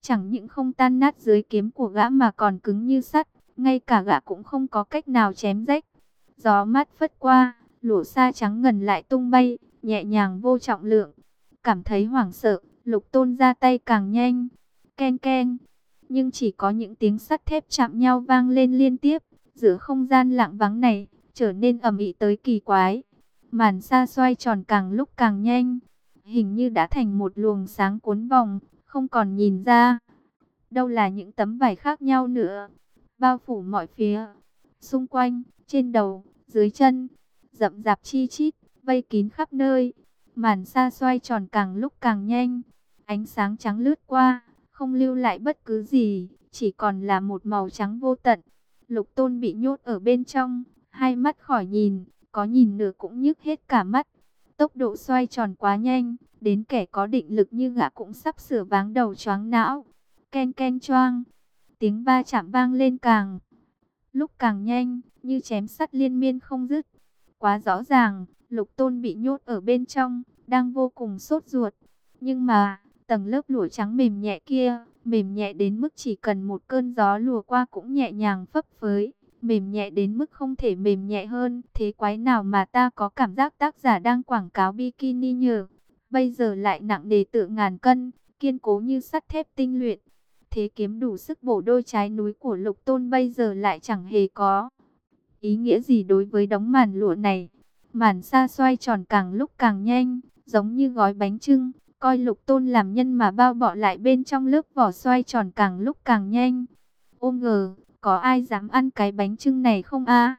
chẳng những không tan nát dưới kiếm của gã mà còn cứng như sắt, ngay cả gã cũng không có cách nào chém rách. Gió mát phất qua, lụa sa trắng ngần lại tung bay, nhẹ nhàng vô trọng lượng. Cảm thấy hoảng sợ, Lục Tôn ra tay càng nhanh. Ken ken, nhưng chỉ có những tiếng sắt thép chạm nhau vang lên liên tiếp, giữa không gian lặng vắng này trở nên ầm ĩ tới kỳ quái. Màn sa xoay tròn càng lúc càng nhanh, hình như đã thành một luồng sáng cuốn vòng, không còn nhìn ra đâu là những tấm vải khác nhau nữa, bao phủ mọi phía, xung quanh, trên đầu, dưới chân, rậm rạp chi chít, vây kín khắp nơi. Màn sa xoay tròn càng lúc càng nhanh, ánh sáng trắng lướt qua, không lưu lại bất cứ gì, chỉ còn là một màu trắng vô tận. Lục Tôn bị nhốt ở bên trong, hai mắt khỏi nhìn, có nhìn nửa cũng nhức hết cả mắt. Tốc độ xoay tròn quá nhanh, đến kẻ có định lực như gã cũng sắp sửa váng đầu choáng não. Ken ken choang, tiếng va chạm vang lên càng lúc càng nhanh, như chém sắt liên miên không dứt. Quá rõ ràng, Lục Tôn bị nhốt ở bên trong, đang vô cùng sốt ruột. Nhưng mà, tầng lớp lụa trắng mềm nhẹ kia, mềm nhẹ đến mức chỉ cần một cơn gió lùa qua cũng nhẹ nhàng phấp phới, mềm nhẹ đến mức không thể mềm nhẹ hơn. Thế quái nào mà ta có cảm giác tác giả đang quảng cáo bikini nhờ, bây giờ lại nặng nề tựa ngàn cân, kiên cố như sắt thép tinh luyện. Thế kiếm đủ sức bổ đôi trái núi của Lục Tôn bây giờ lại chẳng hề có ý nghĩa gì đối với đống màn lụa này. Màn sa xoay tròn càng lúc càng nhanh, giống như gói bánh chưng, coi Lục Tôn làm nhân mà bao bọ lại bên trong lớp vỏ xoay tròn càng lúc càng nhanh. Ô ngờ, có ai dám ăn cái bánh chưng này không a?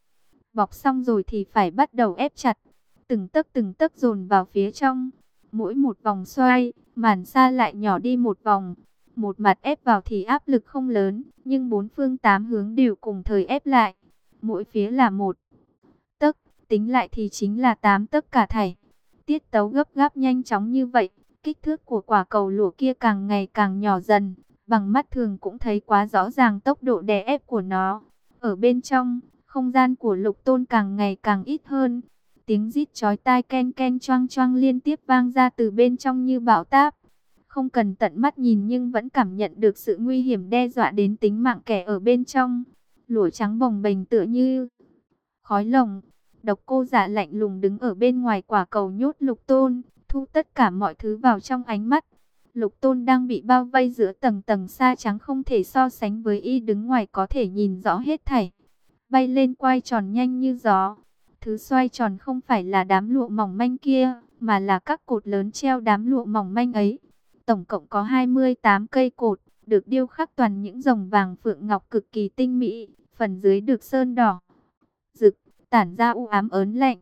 Bọc xong rồi thì phải bắt đầu ép chặt, từng tấc dồn vào phía trong. Mỗi một vòng xoay, màn sa lại nhỏ đi một vòng. Một mặt ép vào thì áp lực không lớn, nhưng bốn phương tám hướng đều cùng thời ép lại. Mỗi phía là 1 tấc, tính lại thì chính là 8 tấc cả thảy. Tiết tấu gấp gáp nhanh chóng như vậy, kích thước của quả cầu lụa kia càng ngày càng nhỏ dần. Bằng mắt thường cũng thấy quá rõ ràng tốc độ đè ép của nó. Ở bên trong, không gian của Lục Tôn càng ngày càng ít hơn. Tiếng rít chói tai ken ken choang choang liên tiếp vang ra từ bên trong như bão táp. Không cần tận mắt nhìn nhưng vẫn cảm nhận được sự nguy hiểm đe dọa đến tính mạng kẻ ở bên trong. Lụa trắng bồng bềnh tựa như khói lồng. Độc Cô Giả lạnh lùng đứng ở bên ngoài quả cầu nhốt Lục Tôn, thu tất cả mọi thứ vào trong ánh mắt. Lục Tôn đang bị bao vây giữa tầng tầng sa trắng không thể so sánh với y đứng ngoài có thể nhìn rõ hết thảy. Bay lên quay tròn nhanh như gió. Thứ xoay tròn không phải là đám lụa mỏng manh kia, mà là các cột lớn treo đám lụa mỏng manh ấy. Tổng cộng có 28 cây cột, được điêu khắc toàn những rồng vàng phượng ngọc cực kỳ tinh mỹ, phần dưới được sơn đỏ rực, tản ra u ám ớn lạnh.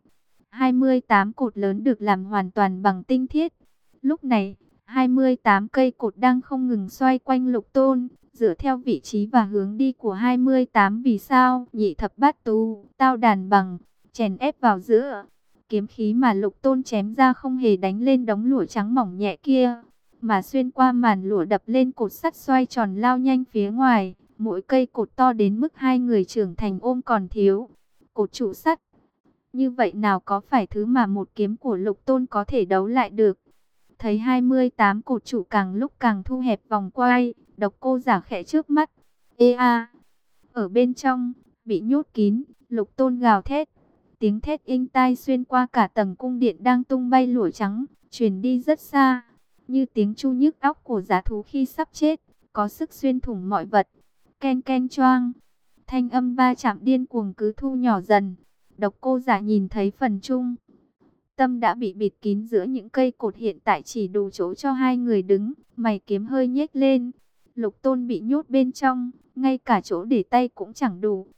28 cột lớn được làm hoàn toàn bằng tinh thiết. Lúc này, 28 cây cột đang không ngừng xoay quanh Lục Tôn, dựa theo vị trí và hướng đi của 28 vì sao nhị thập bát tú, tao đàn bằng, chèn ép vào giữa. Kiếm khí mà Lục Tôn chém ra không hề đánh lên đống lụa trắng mỏng nhẹ kia, mà xuyên qua màn lụa đập lên cột sắt xoay tròn lao nhanh phía ngoài. Mỗi cây cột to đến mức hai người trưởng thành ôm còn thiếu. Cột trụ sắt như vậy nào có phải thứ mà một kiếm của Lục Tôn có thể đấu lại được. Thấy 28 cột trụ càng lúc càng thu hẹp vòng quay, Độc Cô Giả khẽ trước mắt. Ê a! Ở bên trong, bị nhốt kín, Lục Tôn gào thét. Tiếng thét inh tai xuyên qua cả tầng cung điện đang tung bay lụa trắng, truyền đi rất xa, như tiếng chu nhức óc của dã thú khi sắp chết, có sức xuyên thủng mọi vật. Ken ken choang, thanh âm va chạm điên cuồng cứ thu nhỏ dần. Độc Cô Giả nhìn thấy phần trung tâm đã bị bịt kín giữa những cây cột hiện tại chỉ đủ chỗ cho hai người đứng, mày kiếm hơi nhếch lên. Lục Tôn bị nhốt bên trong, ngay cả chỗ để tay cũng chẳng đủ.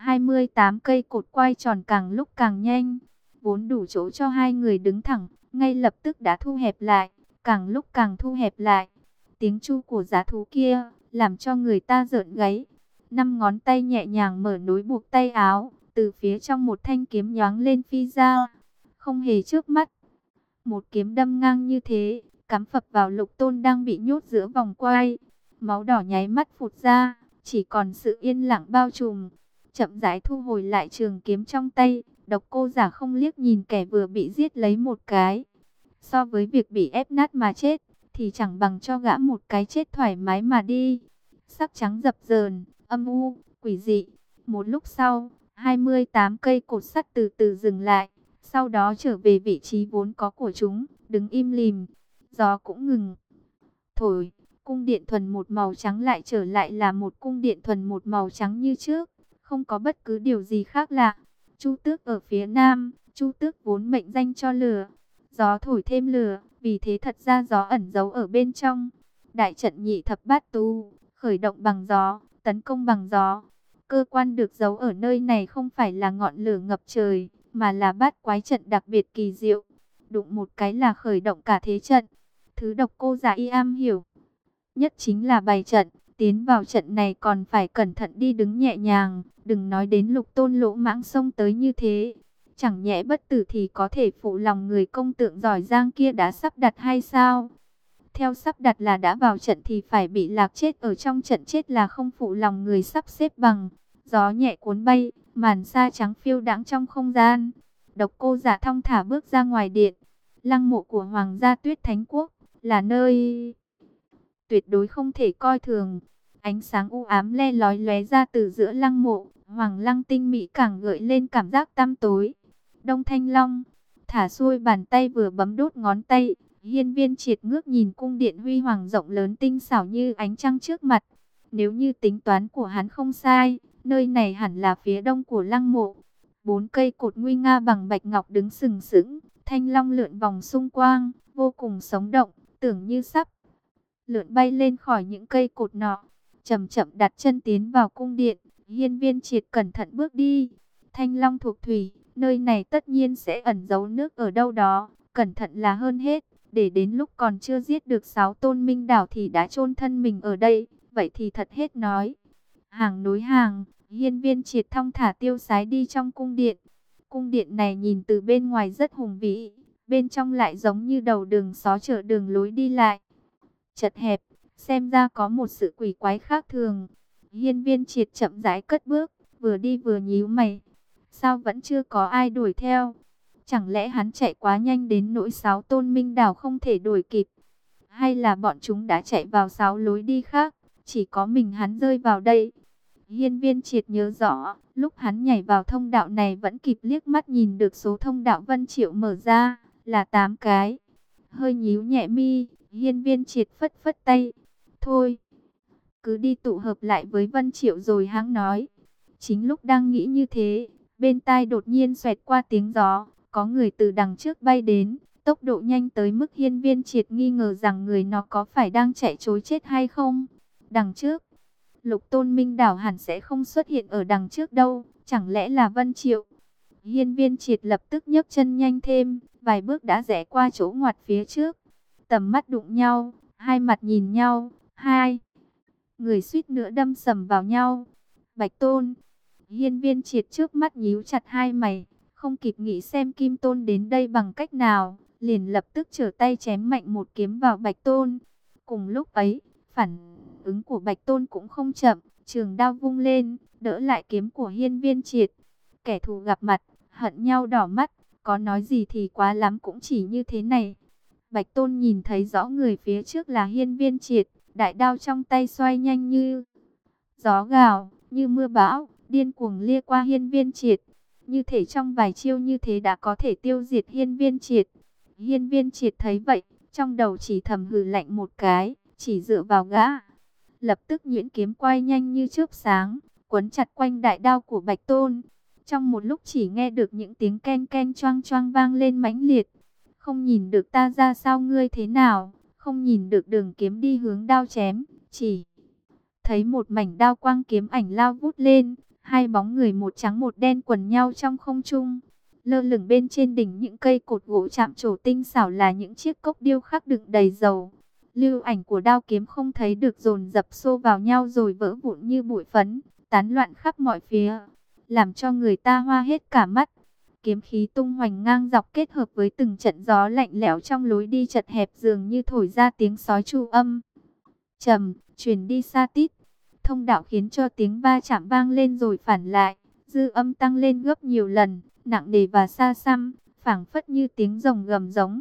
28 cây cột quay tròn càng lúc càng nhanh, vốn đủ chỗ cho hai người đứng thẳng, ngay lập tức đã thu hẹp lại, càng lúc càng thu hẹp lại. Tiếng chu của dã thú kia làm cho người ta rợn gáy. 5 ngón tay nhẹ nhàng mở nối buộc tay áo, từ phía trong một thanh kiếm nhoáng lên phi ra, không hề chớp mắt. Một kiếm đâm ngang như thế, cắm phập vào Lục Tôn đang bị nhốt giữa vòng quay. Máu đỏ nháy mắt phụt ra, chỉ còn sự yên lặng bao trùm. Chậm rãi thu hồi lại trường kiếm trong tay, Độc Cô Giả không liếc nhìn kẻ vừa bị giết lấy một cái. So với việc bị ép nát mà chết, thì chẳng bằng cho gã một cái chết thoải mái mà đi. Sắc trắng dập dờn, âm u, quỷ dị. Một lúc sau, 28 cây cột sắt từ từ dừng lại, sau đó trở về vị trí vốn có của chúng, đứng im lìm. Gió cũng ngừng thổi, cung điện thuần một màu trắng lại trở lại là một cung điện thuần một màu trắng như trước, không có bất cứ điều gì khác lạ. Chu Tước ở phía nam, Chu Tước vốn mệnh danh cho lửa, gió thổi thêm lửa, vì thế thật ra gió ẩn giấu ở bên trong. Đại trận nhị thập bát tu, khởi động bằng gió, tấn công bằng gió. Cơ quan được giấu ở nơi này không phải là ngọn lửa ngập trời, mà là bát quái trận đặc biệt kỳ diệu. Đụng một cái là khởi động cả thế trận. Thứ Độc Cô Giả y am hiểu nhất chính là bày trận. Tiến vào trận này còn phải cẩn thận đi đứng nhẹ nhàng, đừng nói đến Lục Tôn lỗ mãng xông tới như thế. Chẳng nhẽ bất tử thì có thể phụ lòng người công tượng giỏi giang kia đã sắp đặt hay sao? Theo sắp đặt là đã vào trận thì phải bị lạc chết ở trong trận, chết là không phụ lòng người sắp xếp bằng. Gió nhẹ cuốn bay, màn sa trắng phiêu đãng trong không gian. Độc Cô Giả thong thả bước ra ngoài điện. Lăng mộ của Hoàng gia Tuyết Thánh Quốc là nơi tuyệt đối không thể coi thường. Ánh sáng u ám le lói lóe ra từ giữa lăng mộ, hoàng lăng tinh mỹ càng gợi lên cảm giác tăm tối. Đông Thanh Long thả xuôi bàn tay vừa bấm đốt ngón tay, Hiên Viên Triệt ngước nhìn cung điện huy hoàng rộng lớn tinh xảo như ánh trăng trước mặt. Nếu như tính toán của hắn không sai, nơi này hẳn là phía đông của lăng mộ. 4 cây cột nguy nga bằng bạch ngọc đứng sừng sững, thanh long lượn vòng xung quanh, vô cùng sống động, tưởng như sắp lượn bay lên khỏi những cây cột nọ. Chậm chậm đặt chân tiến vào cung điện, Hiên Viên Triệt cẩn thận bước đi. Thanh long thuộc thủy, nơi này tất nhiên sẽ ẩn giấu nước ở đâu đó, cẩn thận là hơn hết, để đến lúc còn chưa giết được 6 tôn minh đảo thì đã chôn thân mình ở đây, vậy thì thật hết nói. Hàng nối hàng, Hiên Viên Triệt thong thả tiêu sái đi trong cung điện. Cung điện này nhìn từ bên ngoài rất hùng vĩ, bên trong lại giống như đầu đường xó chợ, đường lối đi lại chật hẹp, xem ra có một sự quỷ quái khác thường. Hiên Viên Triệt chậm rãi cất bước, vừa đi vừa nhíu mày. Sao vẫn chưa có ai đuổi theo? Chẳng lẽ hắn chạy quá nhanh đến nỗi 6 tôn minh đảo không thể đuổi kịp? Hay là bọn chúng đã chạy vào 6 lối đi khác, chỉ có mình hắn rơi vào đây? Hiên Viên Triệt nhớ rõ, lúc hắn nhảy vào thông đạo này vẫn kịp liếc mắt nhìn được số thông đạo Vân Triệu mở ra, là 8 cái. Hơi nhíu nhẹ mi, Hiên Viên Triệt phất phất tay. Thôi, cứ đi tụ hợp lại với Vân Triệu rồi hãng nói. Chính lúc đang nghĩ như thế, bên tai đột nhiên xoẹt qua tiếng gió. Có người từ đằng trước bay đến, tốc độ nhanh tới mức Hiên Viên Triệt nghi ngờ rằng người nó có phải đang chạy trối chết hay không. Đằng trước, Lục Tôn Minh Đảo hẳn sẽ không xuất hiện ở đằng trước đâu, chẳng lẽ là Vân Triệu? Hiên Viên Triệt lập tức nhấc chân nhanh thêm, vài bước đã rẽ qua chỗ ngoặt phía trước. Tầm mắt đụng nhau, hai mặt nhìn nhau, hai người suýt nữa đâm sầm vào nhau. Bạch Tôn. Hiên Viên Triệt trước mắt nhíu chặt hai mày, không kịp nghĩ xem Kim Tôn đến đây bằng cách nào, liền lập tức trở tay chém mạnh một kiếm vào Bạch Tôn. Cùng lúc ấy, phản ứng của Bạch Tôn cũng không chậm, trường đao vung lên, đỡ lại kiếm của Hiên Viên Triệt. Kẻ thù gặp mặt, hận nhau đỏ mắt, có nói gì thì quá lắm cũng chỉ như thế này. Bạch Tôn nhìn thấy rõ người phía trước là Hiên Viên Triệt, đại đao trong tay xoay nhanh như gió gào, như mưa bão, điên cuồng lia qua Hiên Viên Triệt. Như thể trong vài chiêu như thế đã có thể tiêu diệt Hiên Viên Triệt. Hiên Viên Triệt thấy vậy, trong đầu chỉ thầm hừ lạnh một cái, chỉ dựa vào gã. Lập tức nhuyễn kiếm quay nhanh như chớp sáng, quấn chặt quanh đại đao của Bạch Tôn. Trong một lúc chỉ nghe được những tiếng ken ken choang choang vang lên mãnh liệt. Không nhìn được ta ra sao ngươi thế nào, không nhìn được đường kiếm đi hướng đao chém, chỉ thấy một mảnh đao quang kiếm ảnh lao vút lên, hai bóng người một trắng một đen quần nhau trong không trung. Lơ lửng bên trên đỉnh những cây cột gỗ chạm trổ tinh xảo là những chiếc cốc điêu khắc đựng đầy dầu. Lưu ảnh của đao kiếm không thấy được dồn dập xô vào nhau rồi vỡ vụn như bụi phấn, tán loạn khắp mọi phía, làm cho người ta hoa hết cả mắt. Kiếm khí tung hoành ngang dọc kết hợp với từng trận gió lạnh lẽo trong lối đi chật hẹp dường như thổi ra tiếng sói tru âm trầm, truyền đi xa tít. Thông đạo khiến cho tiếng va chạm vang lên rồi phản lại, dư âm tăng lên gấp nhiều lần, nặng nề và xa xăm, phảng phất như tiếng rồng gầm giống.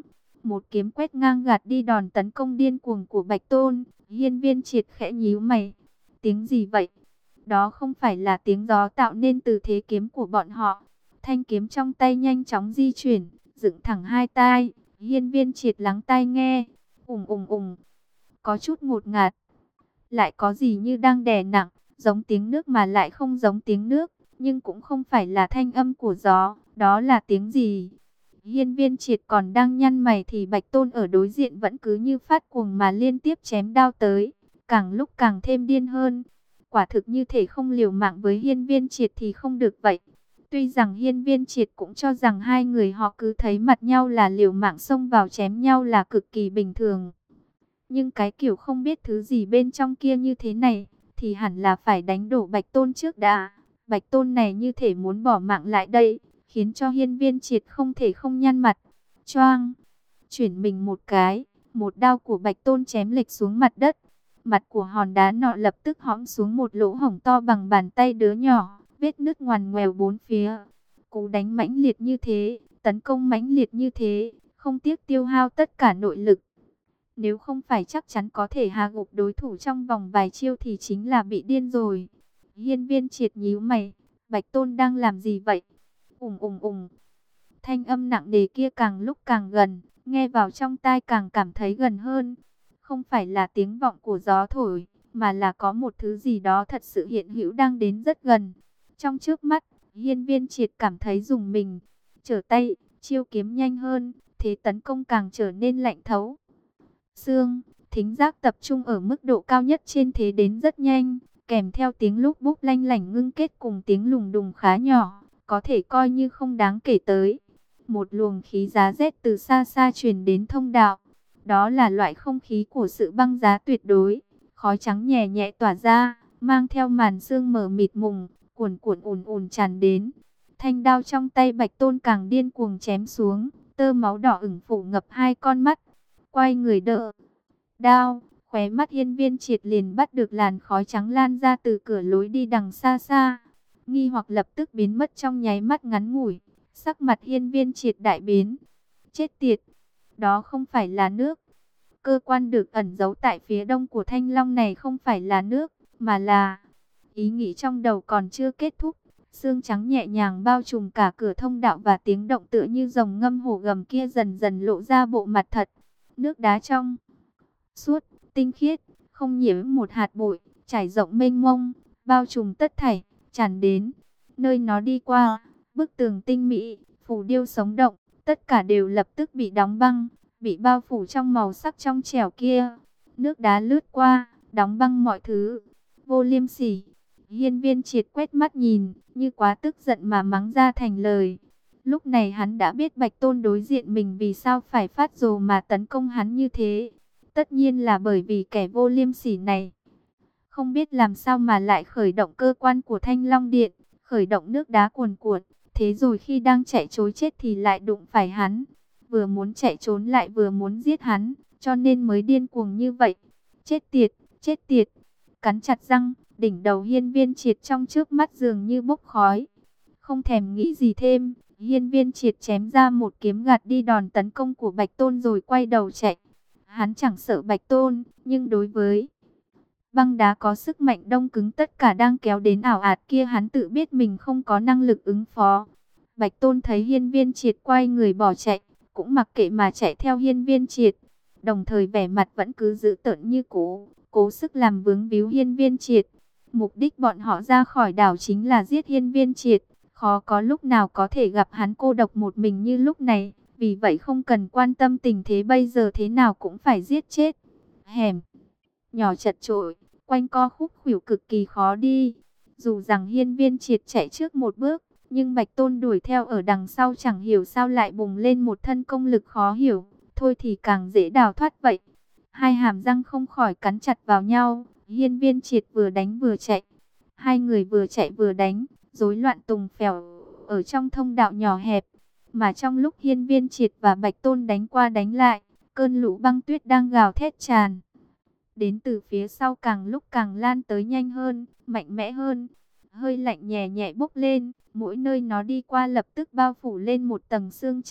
một kiếm quét ngang gạt đi đòn tấn công điên cuồng của Bạch Tôn. Hiên Viên Triệt khẽ nhíu mày. Tiếng gì vậy? Đó không phải là tiếng gió tạo nên từ thế kiếm của bọn họ. Thanh kiếm trong tay nhanh chóng di chuyển, dựng thẳng hai tai. Hiên Viên Triệt lắng tai nghe. Ùng ùng ùng. Có chút ngột ngạt. Lại có gì như đang đè nặng, giống tiếng nước mà lại không giống tiếng nước, nhưng cũng không phải là thanh âm của gió. Đó là tiếng gì? Hiên Viên Triệt còn đang nhăn mày thì Bạch Tôn ở đối diện vẫn cứ như phát cuồng mà liên tiếp chém đao tới, càng lúc càng thêm điên hơn. Quả thực như thể không liều mạng với Hiên Viên Triệt thì không được vậy. Tuy rằng Hiên Viên Triệt cũng cho rằng hai người họ cứ thấy mặt nhau là liều mạng xông vào chém nhau là cực kỳ bình thường. Nhưng cái kiểu không biết thứ gì bên trong kia như thế này, thì hẳn là phải đánh đổ Bạch Tôn trước đã. Bạch Tôn này như thể muốn bỏ mạng lại đây, khiến cho Hiên Viên Triệt không thể không nhăn mặt. Choang, chuyển mình một cái, một đao của Bạch Tôn chém lệch xuống mặt đất. Mặt của hòn đá nọ lập tức hõm xuống một lỗ hổng to bằng bàn tay đứa nhỏ, vết nứt ngoằn ngoèo bốn phía. Cú đánh mãnh liệt như thế, tấn công mãnh liệt như thế, không tiếc tiêu hao tất cả nội lực. Nếu không phải chắc chắn có thể hạ gục đối thủ trong vòng vài chiêu thì chính là bị điên rồi. Hiên Viên Triệt nhíu mày, Bạch Tôn đang làm gì vậy? Ùng ùng ùng. Thanh âm nặng nề kia càng lúc càng gần, nghe vào trong tai càng cảm thấy gần hơn. Không phải là tiếng vọng của gió thổi, mà là có một thứ gì đó thật sự hiện hữu đang đến rất gần. Trong trước mắt, Hiên Viên Triệt cảm thấy rùng mình, trở tay, chiêu kiếm nhanh hơn, thế tấn công càng trở nên lạnh thấu. Xương, thính giác tập trung ở mức độ cao nhất trên thế đến rất nhanh, kèm theo tiếng lúc búp lanh lảnh ngưng kết cùng tiếng lùng đùng khá nhỏ, có thể coi như không đáng kể tới. Một luồng khí giá rét từ xa xa truyền đến thông đạo. Đó là loại không khí của sự băng giá tuyệt đối. Khói trắng nhẹ nhẹ tỏa ra, mang theo màn sương mờ mịt mùng, cuồn cuộn ùn ùn tràn đến. Thanh đao trong tay Bạch Tôn càng điên cuồng chém xuống, tơ máu đỏ ửng phủ ngập hai con mắt. Quay người đỡ đao, khóe mắt Hiên Viên Triệt liền bắt được làn khói trắng lan ra từ cửa lối đi đằng xa xa. Nghi hoặc lập tức biến mất trong nháy mắt ngắn ngủi. Sắc mặt Hiên Viên Triệt đại biến. Chết tiệt, đó không phải là nước. Cơ quan được ẩn giấu tại phía đông của Thanh Long này không phải là nước, mà là... Ý nghĩ trong đầu còn chưa kết thúc. Sương trắng nhẹ nhàng bao trùm cả cửa thông đạo và tiếng động tựa như rồng ngâm hổ gầm kia dần dần lộ ra bộ mặt thật. Nước đá trong, suốt, tinh khiết, không nhiễm một hạt bụi, trải rộng mênh mông, bao trùm tất thảy, tràn đến. Nơi nó đi qua, bức tường tinh mỹ, phù điêu sống động, tất cả đều lập tức bị đóng băng, bị bao phủ trong màu sắc trong trẻo kia. Nước đá lướt qua, đóng băng mọi thứ. Vô liêm sỉ. Hiên Viên Triệt quét mắt nhìn, như quá tức giận mà mắng ra thành lời. Lúc này hắn đã biết Bạch Tôn đối diện mình vì sao phải phát rồ mà tấn công hắn như thế. Tất nhiên là bởi vì kẻ vô liêm sỉ này không biết làm sao mà lại khởi động cơ quan của Thanh Long Điện, khởi động nước đá cuồn cuộn. Thế rồi khi đang chạy trối chết thì lại đụng phải hắn. Vừa muốn chạy trốn lại vừa muốn giết hắn, cho nên mới điên cuồng như vậy. Chết tiệt, chết tiệt. Cắn chặt răng, đỉnh đầu Hiên Viên Triệt trong trước mắt dường như bốc khói. Không thèm nghĩ gì thêm, Hiên Viên Triệt chém ra một kiếm gạt đi đòn tấn công của Bạch Tôn rồi quay đầu chạy. Hắn chẳng sợ Bạch Tôn, nhưng đối với băng đá có sức mạnh đông cứng tất cả đang kéo đến ảo ạt kia hắn tự biết mình không có năng lực ứng phó. Bạch Tôn thấy Hiên Viên Triệt quay người bỏ chạy, cũng mặc kệ mà chạy theo Hiên Viên Triệt. Đồng thời vẻ mặt vẫn cứ giữ tợn như cũ, cố sức làm vướng víu Hiên Viên Triệt. Mục đích bọn họ ra khỏi đảo chính là giết Hiên Viên Triệt. Khó có lúc nào có thể gặp hắn cô độc một mình như lúc này. Vì vậy không cần quan tâm tình thế bây giờ thế nào cũng phải giết chết. Hẻm nhỏ chật chội, quanh co khúc khuỷu cực kỳ khó đi. Dù rằng Hiên Viên Triệt chạy trước một bước, nhưng Bạch Tôn đuổi theo ở đằng sau chẳng hiểu sao lại bùng lên một thân công lực khó hiểu. Thôi thì càng dễ đào thoát vậy. Hai hàm răng không khỏi cắn chặt vào nhau. Hiên Viên Triệt vừa đánh vừa chạy. Hai người vừa chạy vừa đánh, rối loạn tùng phèo ở trong thông đạo nhỏ hẹp. Mà trong lúc Hiên Viên Triệt và Bạch Tôn đánh qua đánh lại, cơn lũ băng tuyết đang gào thét tràn đến từ phía sau càng lúc càng lan tới nhanh hơn, mạnh mẽ hơn. Hơi lạnh nhẹ nhẹ bốc lên, mỗi nơi nó đi qua lập tức bao phủ lên một tầng sương trắng,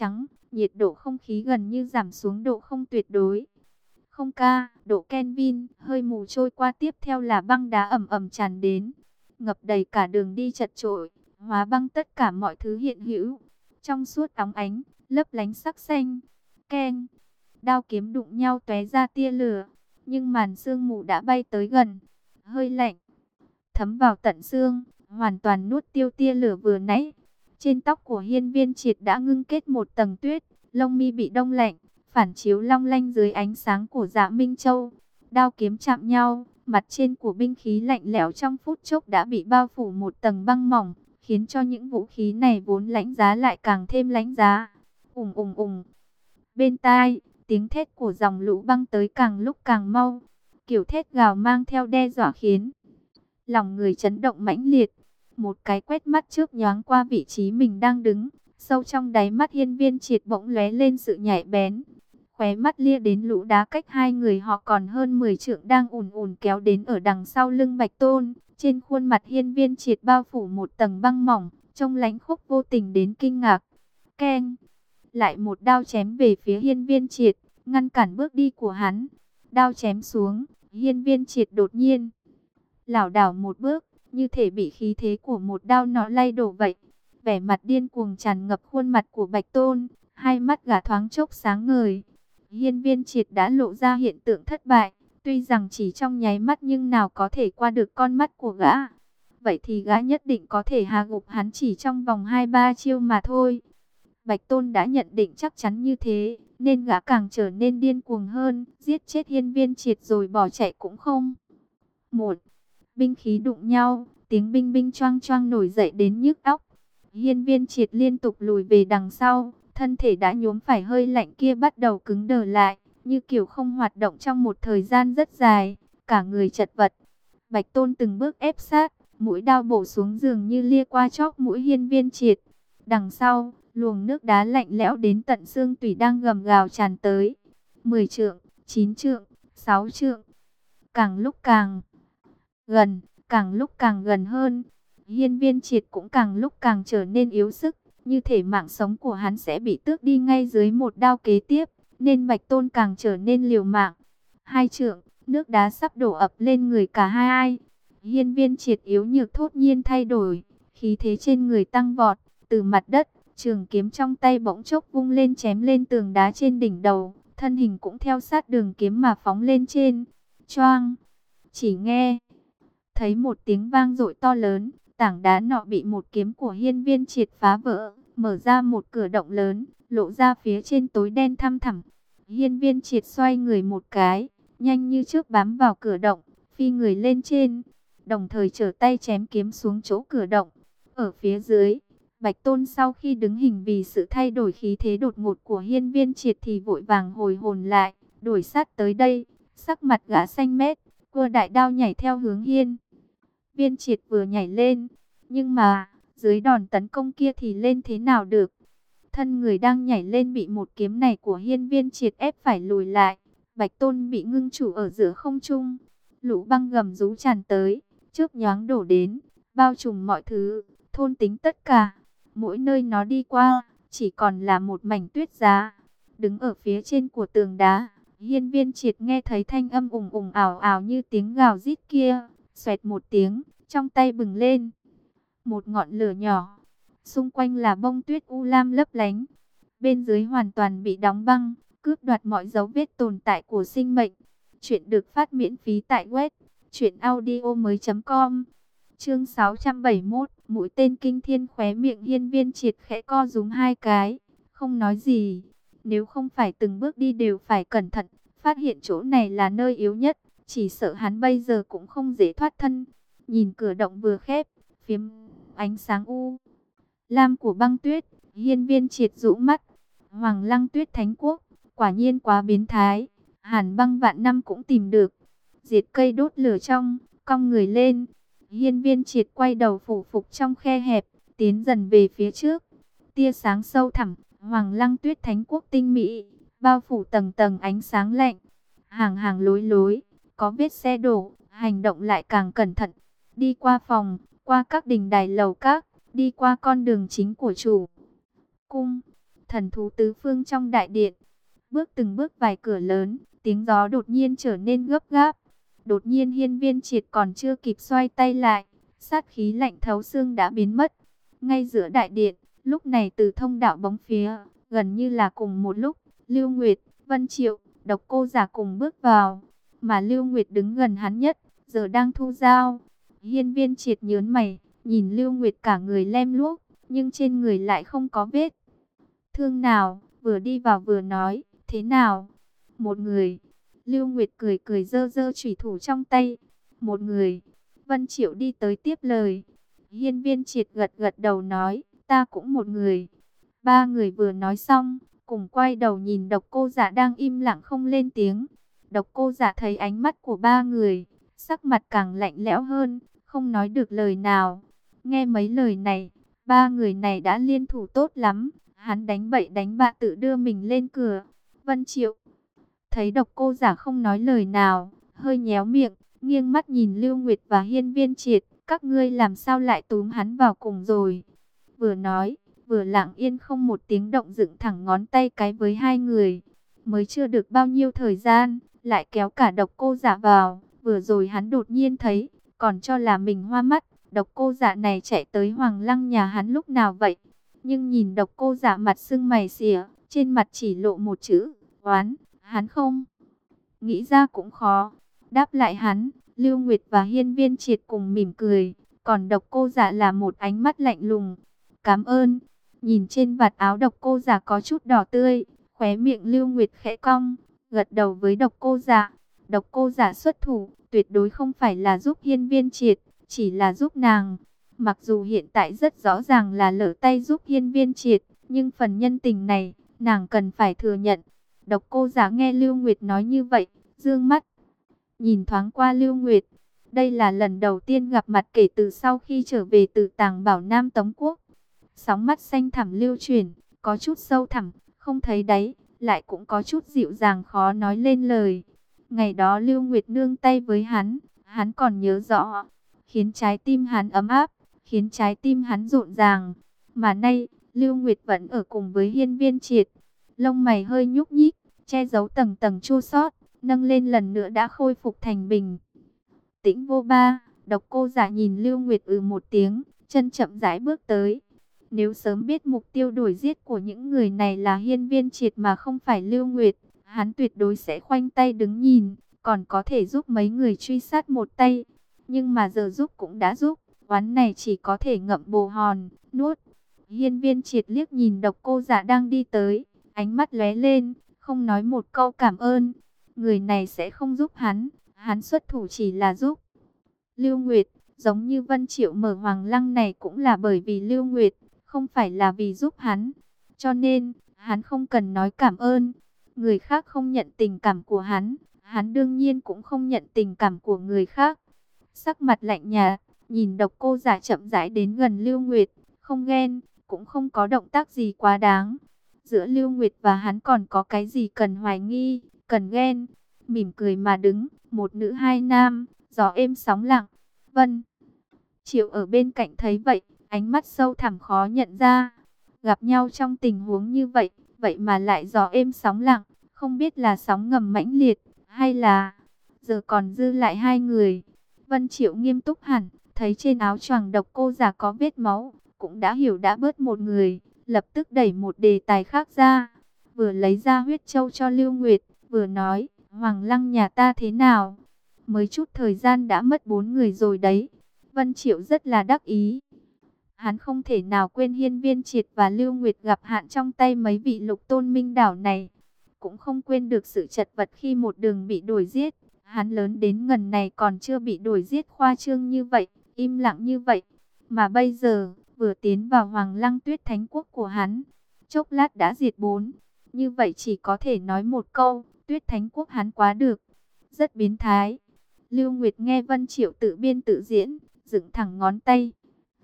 nhiệt độ không khí gần như giảm xuống độ không tuyệt đối. Không ca, độ Kelvin, hơi mù trôi qua, tiếp theo là băng đá ẩm ẩm tràn đến, ngập đầy cả đường đi chật chội, hóa băng tất cả mọi thứ hiện hữu. Trong suốt óng ánh, lấp lánh sắc xanh. Keng, đao kiếm đụng nhau tóe ra tia lửa, nhưng màn sương mù đã bay tới gần, hơi lạnh thấm vào tận xương, hoàn toàn nuốt tiêu tia lửa vừa nãy. Trên tóc của Hiên Viên Triệt đã ngưng kết một tầng tuyết, lông mi bị đông lạnh, phản chiếu long lanh dưới ánh sáng của Dạ Minh Châu. Đao kiếm chạm nhau, mặt trên của binh khí lạnh lẽo trong phút chốc đã bị bao phủ một tầng băng mỏng, khiến cho những vũ khí này vốn lãnh giá lại càng thêm lãnh giá. Ùng ùng ùng. Bên tai, tiếng thét của dòng lũ băng tới càng lúc càng mau. Kiểu thét gào mang theo đe dọa khiến lòng người chấn động mãnh liệt. Một cái quét mắt trước nhoáng qua vị trí mình đang đứng, sâu trong đáy mắt Hiên Viên Triệt bỗng lóe lên sự nhạy bén. Khóe mắt lia đến lũ đá cách hai người họ còn hơn 10 trượng đang ùn ùn kéo đến ở đằng sau lưng Bạch Tôn. Trên khuôn mặt Hiên Viên Triệt bao phủ một tầng băng mỏng, trông lãnh khốc vô tình đến kinh ngạc. Keng! Lại một đao chém về phía Hiên Viên Triệt, ngăn cản bước đi của hắn. Đao chém xuống, Hiên Viên Triệt đột nhiên lảo đảo một bước, như thể bị khí thế của một đao nó lay đổ vậy. Vẻ mặt điên cuồng tràn ngập khuôn mặt của Bạch Tôn, hai mắt gã thoáng chốc sáng ngời. Hiên Viên Triệt đã lộ ra hiện tượng thất bại, tuy rằng chỉ trong nháy mắt nhưng nào có thể qua được con mắt của gã. Vậy thì gã nhất định có thể hạ gục hắn chỉ trong vòng 2-3 chiêu mà thôi. Bạch Tôn đã nhận định chắc chắn như thế, nên gã càng trở nên điên cuồng hơn, giết chết Hiên Viên Triệt rồi bỏ chạy cũng không. Một, binh khí đụng nhau, tiếng binh binh choang choang nổi dậy đến nhức óc. Hiên Viên Triệt liên tục lùi về đằng sau, thân thể đã nhuốm phải hơi lạnh kia bắt đầu cứng đờ lại, như kiểu không hoạt động trong một thời gian rất dài, cả người chật vật. Bạch Tôn từng bước ép sát, mũi đao bổ xuống dường như lia qua chóp mũi Hiên Viên Triệt. Đằng sau, luồng nước đá lạnh lẽo đến tận xương tủy đang gầm gào tràn tới. 10 trượng, 9 trượng, 6 trượng. Càng lúc càng gần, càng lúc càng gần hơn. Hiên Viên Triệt cũng càng lúc càng trở nên yếu sức, như thể mạng sống của hắn sẽ bị tước đi ngay dưới một đao kế tiếp, nên Bạch Tôn càng trở nên liều mạng. 2 trượng, nước đá sắp đổ ập lên người cả hai ai. Hiên Viên Triệt yếu nhược thốt nhiên thay đổi, khí thế trên người tăng vọt, từ mặt đất, trường kiếm trong tay bỗng chốc vung lên chém lên tường đá trên đỉnh đầu, thân hình cũng theo sát đường kiếm mà phóng lên trên. Choang! Chỉ nghe thấy một tiếng vang dội to lớn, tảng đá nọ bị một kiếm của Hiên Viên Triệt phá vỡ, mở ra một cửa động lớn, lộ ra phía trên tối đen thăm thẳm. Hiên Viên Triệt xoay người một cái, nhanh như trước bám vào cửa động, phi người lên trên, đồng thời trở tay chém kiếm xuống chỗ cửa động. Ở phía dưới, Bạch Tôn sau khi đứng hình vì sự thay đổi khí thế đột ngột của Hiên Viên Triệt thì vội vàng hồi hồn lại, đuổi sát tới đây, sắc mặt gã xanh mét, cua đại đao nhảy theo hướng Hiên Viên Triệt vừa nhảy lên, nhưng mà dưới đòn tấn công kia thì lên thế nào được? Thân người đang nhảy lên bị một kiếm này của Hiên Viên Triệt ép phải lùi lại. Bạch Tôn bị ngưng trụ ở giữa không trung, lũ băng gầm rú tràn tới, chớp nhoáng đổ đến, bao trùm mọi thứ, thôn tính tất cả. Mỗi nơi nó đi qua, chỉ còn là một mảnh tuyết giá. Đứng ở phía trên của tường đá, Hiên Viên Triệt nghe thấy thanh âm ùng ùng ảo ảo như tiếng gào rít kia, xoẹt một tiếng, trong tay bừng lên một ngọn lửa nhỏ. Xung quanh là bông tuyết u lam lấp lánh, bên dưới hoàn toàn bị đóng băng, cướp đoạt mọi dấu vết tồn tại của sinh mệnh. Chuyện được phát miễn phí tại web truyệnaudiomoi.com. Chương 671, mũi tên kinh thiên. Khóe miệng Hiên Viên Triệt khẽ co rúm hai cái, không nói gì. Nếu không phải từng bước đi đều phải cẩn thận, phát hiện chỗ này là nơi yếu nhất, chỉ sợ hắn bây giờ cũng không dễ thoát thân. Nhìn cửa động vừa khép, phiếm ánh sáng u lam của băng tuyết, Hiên Viên Triệt rũ mắt. Hoàng Lăng Tuyết Thánh Quốc, quả nhiên quá biến thái, Hàn Băng vạn năm cũng tìm được. Diệt cây đốt lửa trong, cong người lên. Hiên Viên Triệt quay đầu phủ phục trong khe hẹp, tiến dần về phía trước. Tia sáng sâu thẳm, Hoàng Lăng Tuyết Thánh Quốc tinh mỹ, bao phủ tầng tầng ánh sáng lạnh. Hàng hàng lối lối, có vết xe đổ, hành động lại càng cẩn thận. Đi qua phòng, qua các đình đài lầu các, đi qua con đường chính của chủ cung. thần thú tứ phương trong đại điện. Bước từng bước vài cửa lớn, tiếng gió đột nhiên trở nên gấp gáp. Đột nhiên Hiên Viên Triệt còn chưa kịp xoay tay lại, sát khí lạnh thấu xương đã biến mất. Ngay giữa đại điện, lúc này từ thông đạo bóng phía, gần như là cùng một lúc, Lưu Nguyệt, Vân Triệu, Độc Cô Giả cùng bước vào, mà Lưu Nguyệt đứng gần hắn nhất, giờ đang thu dao. Hiên Viên Triệt nhớn mày, nhìn Lưu Nguyệt cả người lem luốc, nhưng trên người lại không có vết thương nào, vừa đi vào vừa nói, thế nào? Một người. Lưu Nguyệt cười cười giơ giơ chủy thủ trong tay. Một người. Vân Triệu đi tới tiếp lời. Hiên Viên Triệt gật gật đầu nói, ta cũng một người. Ba người vừa nói xong, cùng quay đầu nhìn Độc Cô Giả đang im lặng không lên tiếng. Độc Cô Giả thấy ánh mắt của ba người, sắc mặt càng lạnh lẽo hơn, không nói được lời nào. Nghe mấy lời này, ba người này đã liên thủ tốt lắm. Hắn đánh bậy đánh bạ tự đưa mình lên cửa. Vân Triệu thấy Độc Cô Giả không nói lời nào, hơi nhéo miệng, nghiêng mắt nhìn Lưu Nguyệt và Hiên Viên Triệt, các ngươi làm sao lại túm hắn vào cùng rồi? Vừa nói, vừa lặng yên không một tiếng động dựng thẳng ngón tay cái với hai người. Mới chưa được bao nhiêu thời gian, lại kéo cả Độc Cô Giả vào. Vừa rồi hắn đột nhiên thấy, còn cho là mình hoa mắt, Độc Cô Giả này chạy tới Hoàng Lăng nhà hắn lúc nào vậy? Nhưng nhìn Độc Cô Giả mặt sưng mày xỉa, trên mặt chỉ lộ một chữ, oán. Hắn không nghĩ ra cũng khó. Đáp lại hắn, Lưu Nguyệt và Hiên Viên Triệt cùng mỉm cười, còn Độc Cô Giả là một ánh mắt lạnh lùng. Cảm ơn. Nhìn trên vạt áo Độc Cô Giả có chút đỏ tươi, khóe miệng Lưu Nguyệt khẽ cong, gật đầu với Độc Cô Giả. Độc Cô Giả xuất thủ, tuyệt đối không phải là giúp Hiên Viên Triệt, chỉ là giúp nàng. Mặc dù hiện tại rất rõ ràng là lỡ tay giúp Hiên Viên Triệt, nhưng phần nhân tình này, nàng cần phải thừa nhận. Độc Cô Giả nghe Lưu Nguyệt nói như vậy, dương mắt nhìn thoáng qua Lưu Nguyệt. Đây là lần đầu tiên gặp mặt kể từ sau khi trở về từ Tàng Bảo Nam Tống Quốc. Sóng mắt xanh thẳm lưu chuyển, có chút sâu thẳm, không thấy đáy, lại cũng có chút dịu dàng khó nói lên lời. Ngày đó Lưu Nguyệt nương tay với hắn còn nhớ rõ, khiến trái tim hắn ấm áp, khiến trái tim hắn rộn ràng. Mà nay, Lưu Nguyệt vẫn ở cùng với Hiên Viên Triệt. Lông mày hơi nhúc nhích, che giấu tầng tầng chua xót, nâng lên lần nữa đã khôi phục thành bình tĩnh vô ba. Độc Cô Giả nhìn Lưu Nguyệt một tiếng, chân chậm rãi bước tới. Nếu sớm biết mục tiêu đuổi giết của những người này là Hiên Viên Triệt mà không phải Lưu Nguyệt, hắn tuyệt đối sẽ khoanh tay đứng nhìn, còn có thể giúp mấy người truy sát một tay. Nhưng mà giờ giúp cũng đã giúp, oán này chỉ có thể ngậm bồ hòn, nuốt. Hiên Viên Triệt liếc nhìn Độc Cô Giả đang đi tới, ánh mắt lóe lên, không nói một câu cảm ơn. Người này sẽ không giúp hắn xuất thủ chỉ là giúp Lưu Nguyệt. Giống như Vân Triệu mở Hoàng Lăng này cũng là bởi vì Lưu Nguyệt, không phải là vì giúp hắn. Cho nên, hắn không cần nói cảm ơn. Người khác không nhận tình cảm của hắn đương nhiên cũng không nhận tình cảm của người khác. Sắc mặt lạnh nhạt, nhìn Độc Cô Giả chậm rãi đến gần Lưu Nguyệt, không ghen, cũng không có động tác gì quá đáng. Giữa Lưu Nguyệt và hắn còn có cái gì cần hoài nghi, cần ghen. Mỉm cười mà đứng, một nữ hai nam, gió êm sóng lặng. Vân Triệu ở bên cạnh thấy vậy, ánh mắt sâu thẳm khó nhận ra. Gặp nhau trong tình huống như vậy, vậy mà lại gió êm sóng lặng, không biết là sóng ngầm mãnh liệt, hay là giờ còn dư lại hai người. Vân Triệu nghiêm túc hẳn, thấy trên áo choàng Độc Cô Giả có vết máu, cũng đã hiểu đã bớt một người, lập tức đẩy một đề tài khác ra. Vừa lấy ra huyết châu cho Lưu Nguyệt, vừa nói, Hoàng Lăng nhà ta thế nào? Mới chút thời gian đã mất 4 người rồi đấy. Vân Triệu rất là đắc ý. Hắn không thể nào quên Hiên Viên Triệt và Lưu Nguyệt gặp hạn trong tay mấy vị lục tôn minh đảo này. Cũng không quên được sự chật vật khi một đường bị đuổi giết. Hắn lớn đến ngần này còn chưa bị đuổi giết khoa trương như vậy, im lặng như vậy. Mà bây giờ, vừa tiến vào Hoàng Lăng Tuyết Thánh Quốc của hắn, chốc lát đã diệt 4. Như vậy chỉ có thể nói một câu, Tuyết Thánh Quốc hắn quá được. Rất biến thái. Lưu Nguyệt nghe Vân Triệu tự biên tự diễn, dựng thẳng ngón tay.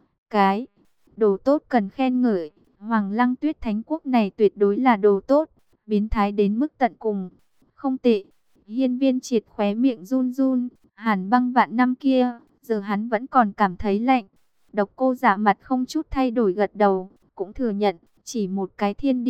Cái đồ tốt cần khen ngợi, Hoàng Lăng Tuyết Thánh Quốc này tuyệt đối là đồ tốt, biến thái đến mức tận cùng. Không tệ. Hiên Viên Triệt khóe miệng run run, Hàn Băng vạn năm kia, giờ hắn vẫn còn cảm thấy lạnh. Độc Cô Giả mặt không chút thay đổi gật đầu, cũng thừa nhận, chỉ một cái thiên điện,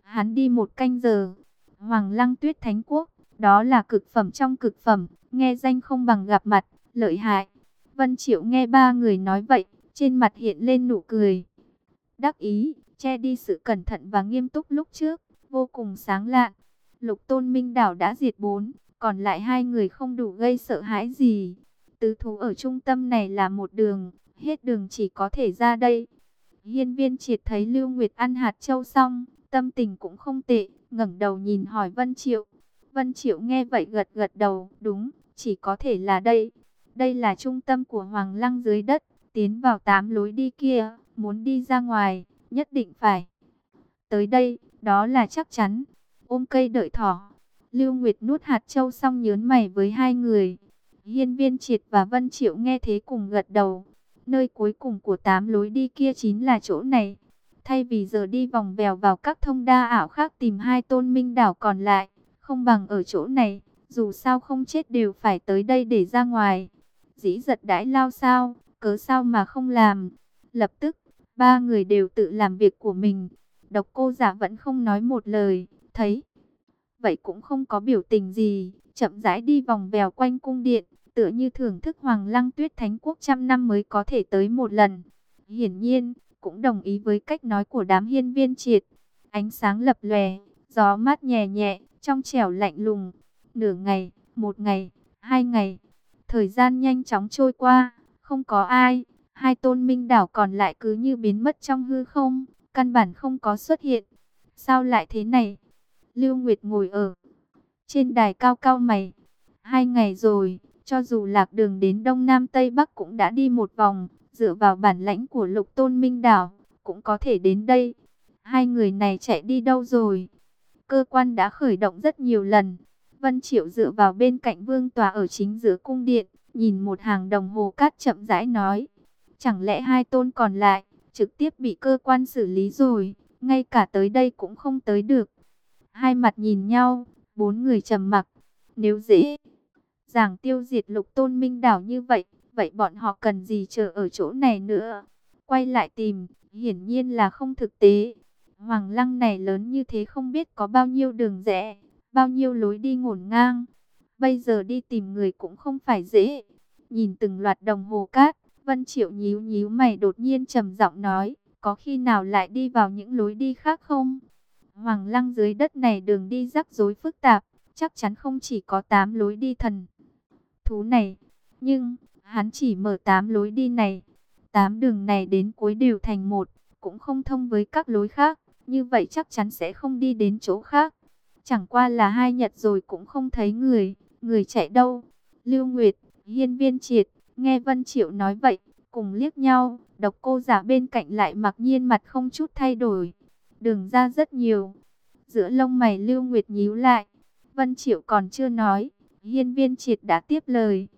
Hắn đi 1 canh giờ. Hoàng Lăng Tuyết Thánh Quốc, đó là cực phẩm trong cực phẩm, nghe danh không bằng gặp mặt, lợi hại. Vân Triệu nghe ba người nói vậy, trên mặt hiện lên nụ cười đắc ý, che đi sự cẩn thận và nghiêm túc lúc trước, vô cùng sáng lạn. Lục Tôn Minh Đảo đã diệt 4, còn lại 2 người không đủ gây sợ hãi gì. Tứ thú ở trung tâm này là một đường, hết đường chỉ có thể ra đây. Hiên Viên Triệt thấy Lưu Nguyệt ăn hạt châu xong, tâm tình cũng không tệ, ngẩng đầu nhìn hỏi Vân Triệu. Vân Triệu nghe vậy gật gật đầu, đúng, chỉ có thể là đây. Đây là trung tâm của Hoàng Lăng dưới đất, tiến vào 8 lối đi kia, muốn đi ra ngoài, nhất định phải tới đây, đó là chắc chắn. Ôm cây đợi thỏ. Lưu Nguyệt nuốt hạt châu xong nhớn mày với 2 người. Hiên Viên Triệt và Vân Triệu nghe thế cùng gật đầu. Nơi cuối cùng của 8 lối đi kia chính là chỗ này. Thay vì giờ đi vòng vèo vào các thông đa ảo khác tìm 2 tôn minh đảo còn lại, không bằng ở chỗ này, dù sao không chết đều phải tới đây để ra ngoài. Dĩ giật đãi lao sao, cớ sao mà không làm. Lập tức, 3 người đều tự làm việc của mình. Độc Cô Giả vẫn không nói một lời, thấy vậy cũng không có biểu tình gì, chậm rãi đi vòng vèo quanh cung điện, tựa như thưởng thức Hoàng Lăng Tuyết Thánh Quốc trăm năm mới có thể tới một lần. Hiển nhiên, cũng đồng ý với cách nói của đám Hiên Viên Triệt. Ánh sáng lập lòe, gió mát nhẹ nhẹ, trong trẻo lạnh lùng. Nửa ngày, 1 ngày, 2 ngày, thời gian nhanh chóng trôi qua, không có ai. 2 tôn minh đảo còn lại cứ như biến mất trong hư không, căn bản không có xuất hiện. Sao lại thế này? Lưu Nguyệt ngồi ở trên đài cao cao mày. 2 ngày rồi, cho dù lạc đường đến Đông Nam Tây Bắc cũng đã đi một vòng, dựa vào bản lãnh của Lục Tôn Minh Đảo, cũng có thể đến đây. 2 người này chạy đi đâu rồi? Cơ quan đã khởi động rất nhiều lần. Vân Triệu dựa vào bên cạnh vương tòa ở chính giữa cung điện, nhìn một hàng đồng hồ cát chậm rãi nói. Chẳng lẽ 2 tôn còn lại, trực tiếp bị cơ quan xử lý rồi, ngay cả tới đây cũng không tới được. Hai mặt nhìn nhau, 4 người trầm mặc. Nếu dễ dàng tiêu diệt Lục Tôn Minh Đảo như vậy, vậy bọn họ cần gì chờ ở chỗ này nữa? Quay lại tìm, hiển nhiên là không thực tế. Hoàng Lăng này lớn như thế không biết có bao nhiêu đường rẽ, bao nhiêu lối đi ngổn ngang. Bây giờ đi tìm người cũng không phải dễ. Nhìn từng loạt đồng hồ cát, Vân Triệu nhíu nhíu mày đột nhiên trầm giọng nói, có khi nào lại đi vào những lối đi khác không? Hoàng Lăng dưới đất này đường đi rắc rối phức tạp, chắc chắn không chỉ có 8 lối đi thần thú này. Nhưng, hắn chỉ mở 8 lối đi này. 8 đường này đến cuối đều thành một, cũng không thông với các lối khác. Như vậy chắc chắn sẽ không đi đến chỗ khác. Chẳng qua là 2 nhật rồi cũng không thấy người chạy đâu. Lưu Nguyệt, Hiên Viên Triệt, nghe Vân Triệu nói vậy, cùng liếc nhau. Độc Cô Giả bên cạnh lại mặc nhiên mặt không chút thay đổi. Đường ra rất nhiều. Giữa lông mày Lưu Nguyệt nhíu lại. Vân Triệu còn chưa nói, Hiên Viên Triệt đã tiếp lời,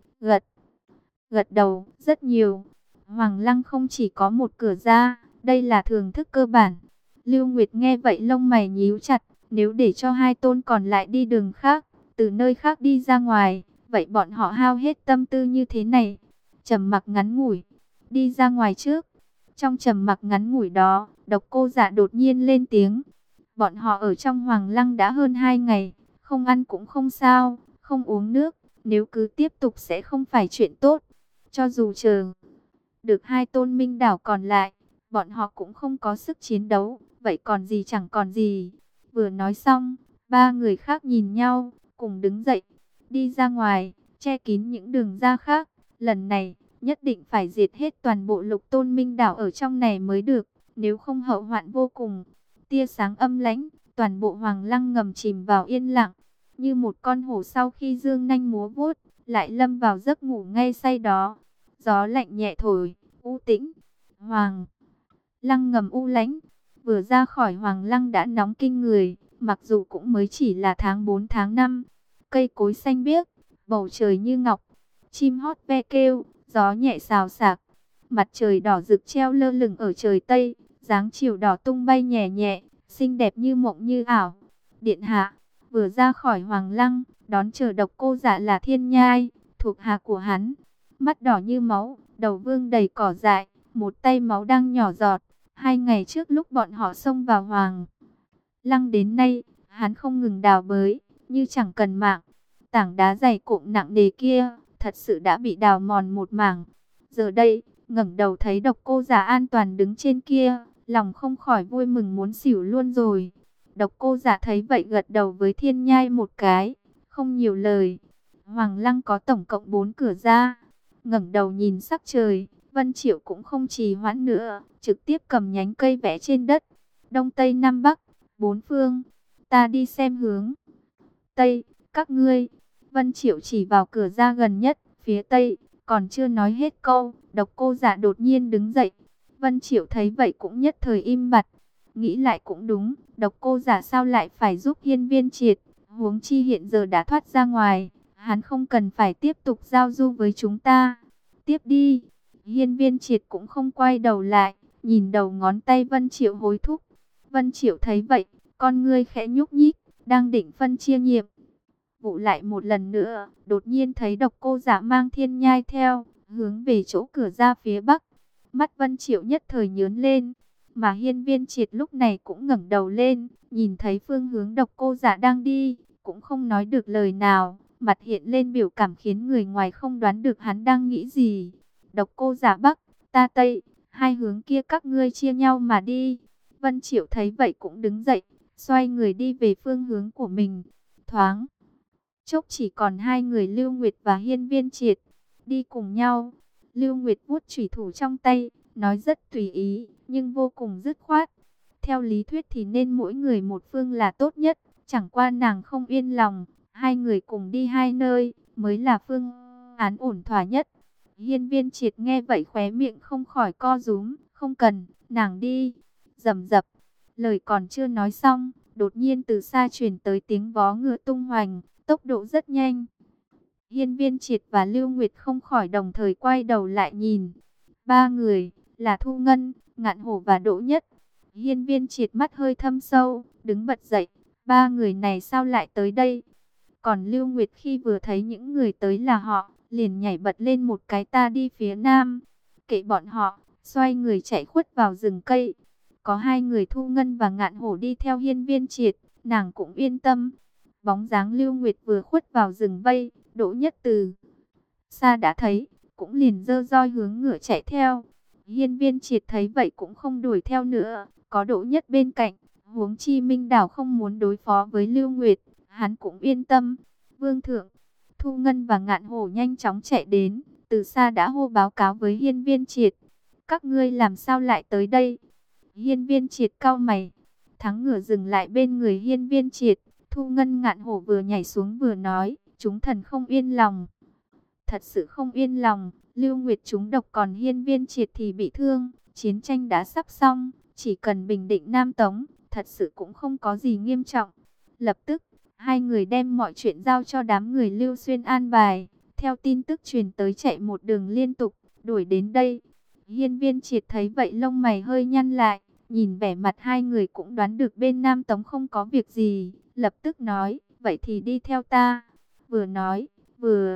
gật đầu, rất nhiều. Hoàng Lăng không chỉ có một cửa ra, đây là thường thức cơ bản. Lưu Nguyệt nghe vậy lông mày nhíu chặt, nếu để cho 2 tôn còn lại đi đường khác, từ nơi khác đi ra ngoài, vậy bọn họ hao hết tâm tư như thế này. Trầm mặc ngắn ngủi, đi ra ngoài trước. Trong trầm mặc ngắn ngủi đó, Độc Cô Giả đột nhiên lên tiếng. Bọn họ ở trong Hoàng Lăng đã hơn 2 ngày, không ăn cũng không sao, không uống nước, nếu cứ tiếp tục sẽ không phải chuyện tốt. Cho dù chờ được 2 tôn minh đảo còn lại, bọn họ cũng không có sức chiến đấu, vậy còn gì chẳng còn gì. Vừa nói xong, 3 người khác nhìn nhau, cùng đứng dậy, đi ra ngoài, che kín những đường ra khác. Lần này, nhất định phải diệt hết toàn bộ Lục Tôn Minh Đảo ở trong này mới được, nếu không hậu hoạn vô cùng. Tia sáng âm lãnh, toàn bộ Hoàng Lăng ngầm chìm vào yên lặng, như một con hổ sau khi dương nanh múa vuốt, lại lâm vào giấc ngủ ngay say đó. Gió lạnh nhẹ thổi, u tĩnh. Hoàng Lăng ngầm u lãnh, vừa ra khỏi Hoàng Lăng đã nóng kinh người, mặc dù cũng mới chỉ là tháng 4 tháng 5. Cây cối xanh biếc, bầu trời như ngọc, chim hót ve kêu, gió nhẹ xào xạc. Mặt trời đỏ rực treo lơ lửng ở trời Tây, dáng chiều đỏ tung bay nhẹ nhẹ, xinh đẹp như mộng như ảo. Điện hạ, vừa ra khỏi Hoàng Lăng, đón chờ Độc Cô Giả là Thiên Nhai, thuộc hạ của hắn. Mắt đỏ như máu, đầu vương đầy cỏ dại, một tay máu đang nhỏ giọt. 2 ngày trước lúc bọn họ xông vào Hoàng Lăng đến nay, hắn không ngừng đào bới, như chẳng cần mạng. Tảng đá dày cộm nặng nề kia, thật sự đã bị đào mòn một mảng. Giờ đây, ngẩng đầu thấy Độc Cô Giả an toàn đứng trên kia, lòng không khỏi vui mừng muốn xỉu luôn rồi. Độc Cô Giả thấy vậy gật đầu với Thiên Nhai một cái, không nhiều lời. Hoàng Lăng có tổng cộng 4 cửa ra. Ngẩng đầu nhìn sắc trời, Vân Triệu cũng không trì hoãn nữa, trực tiếp cầm nhánh cây vẽ trên đất. Đông Tây Nam Bắc, 4 phương, ta đi xem hướng Tây, các ngươi. Vân Triệu chỉ vào cửa ra gần nhất, phía Tây, còn chưa nói hết câu, Độc Cô Giả đột nhiên đứng dậy. Vân Triệu thấy vậy cũng nhất thời im bặt, nghĩ lại cũng đúng, Độc Cô Giả sao lại phải giúp Hiên Viên Triệt, huống chi hiện giờ đã thoát ra ngoài, hắn không cần phải tiếp tục giao du với chúng ta. Tiếp đi. Hiên Viên Triệt cũng không quay đầu lại, nhìn đầu ngón tay Vân Triệu hối thúc. Vân Triệu thấy vậy, con ngươi khẽ nhúc nhích, đang định phân chia nhiệm vụ lại một lần nữa, đột nhiên thấy Độc Cô Giả mang Thiên Nhai theo, hướng về chỗ cửa ra phía bắc. Mắt Vân Triệu nhất thời nhướng lên, mà Hiên Viên Triệt lúc này cũng ngẩng đầu lên, nhìn thấy phương hướng Độc Cô Giả đang đi, cũng không nói được lời nào, mặt hiện lên biểu cảm khiến người ngoài không đoán được hắn đang nghĩ gì. Độc Cô Giả bắc, ta tây, hai hướng kia các ngươi chia nhau mà đi. Vân Triệu thấy vậy cũng đứng dậy, xoay người đi về phương hướng của mình. Thoáng chốc chỉ còn hai người Lưu Nguyệt và Hiên Viên Triệt đi cùng nhau. Lưu Nguyệt vuốt chủy thủ trong tay, nói rất tùy ý, nhưng vô cùng dứt khoát. Theo lý thuyết thì nên mỗi người một phương là tốt nhất, chẳng qua nàng không yên lòng, hai người cùng đi hai nơi mới là phương án ổn thỏa nhất. Hiên Viên Triệt nghe vậy khóe miệng không khỏi co rúm, không cần, nàng đi. Rầm rập, lời còn chưa nói xong, đột nhiên từ xa truyền tới tiếng vó ngựa tung hoành, tốc độ rất nhanh. Hiên Viên Triệt và Lưu Nguyệt không khỏi đồng thời quay đầu lại nhìn. Ba người, là Thu Ngân, Ngạn Hổ và Đỗ Nhất. Hiên Viên Triệt mắt hơi thâm sâu, đứng bật dậy. Ba người này sao lại tới đây? Còn Lưu Nguyệt khi vừa thấy những người tới là họ, liền nhảy bật lên một cái, ta đi phía nam. Kệ bọn họ, xoay người chạy khuất vào rừng cây. Có hai người Thu Ngân và Ngạn Hổ đi theo Hiên Viên Triệt, nàng cũng yên tâm. Bóng dáng Lưu Nguyệt vừa khuất vào rừng vây, Đỗ Nhất từ xa đã thấy, cũng liền giơ roi hướng ngựa chạy theo. Hiên Viên Triệt thấy vậy cũng không đuổi theo nữa, có Đỗ Nhất bên cạnh, huống chi Minh Đảo không muốn đối phó với Lưu Nguyệt, hắn cũng yên tâm. Vương thượng, Thu Ngân và Ngạn Hổ nhanh chóng chạy đến, từ xa đã hô báo cáo với Hiên Viên Triệt. Các ngươi làm sao lại tới đây? Hiên Viên Triệt cau mày, thắng ngựa dừng lại bên người Hiên Viên Triệt. Thu Ngân Ngạn Hổ vừa nhảy xuống vừa nói, chúng thần không yên lòng. Thật sự không yên lòng, Lưu Nguyệt trúng độc còn Hiên Viên Triệt thì bị thương, chiến tranh đã sắp xong, chỉ cần bình định Nam Tống, thật sự cũng không có gì nghiêm trọng. Lập tức, hai người đem mọi chuyện giao cho đám người Lưu Xuyên an bài, theo tin tức truyền tới chạy một đường liên tục, đuổi đến đây. Hiên Viên Triệt thấy vậy lông mày hơi nhăn lại, nhìn vẻ mặt hai người cũng đoán được bên Nam Tống không có việc gì, lập tức nói, vậy thì đi theo ta. Vừa nói, vừa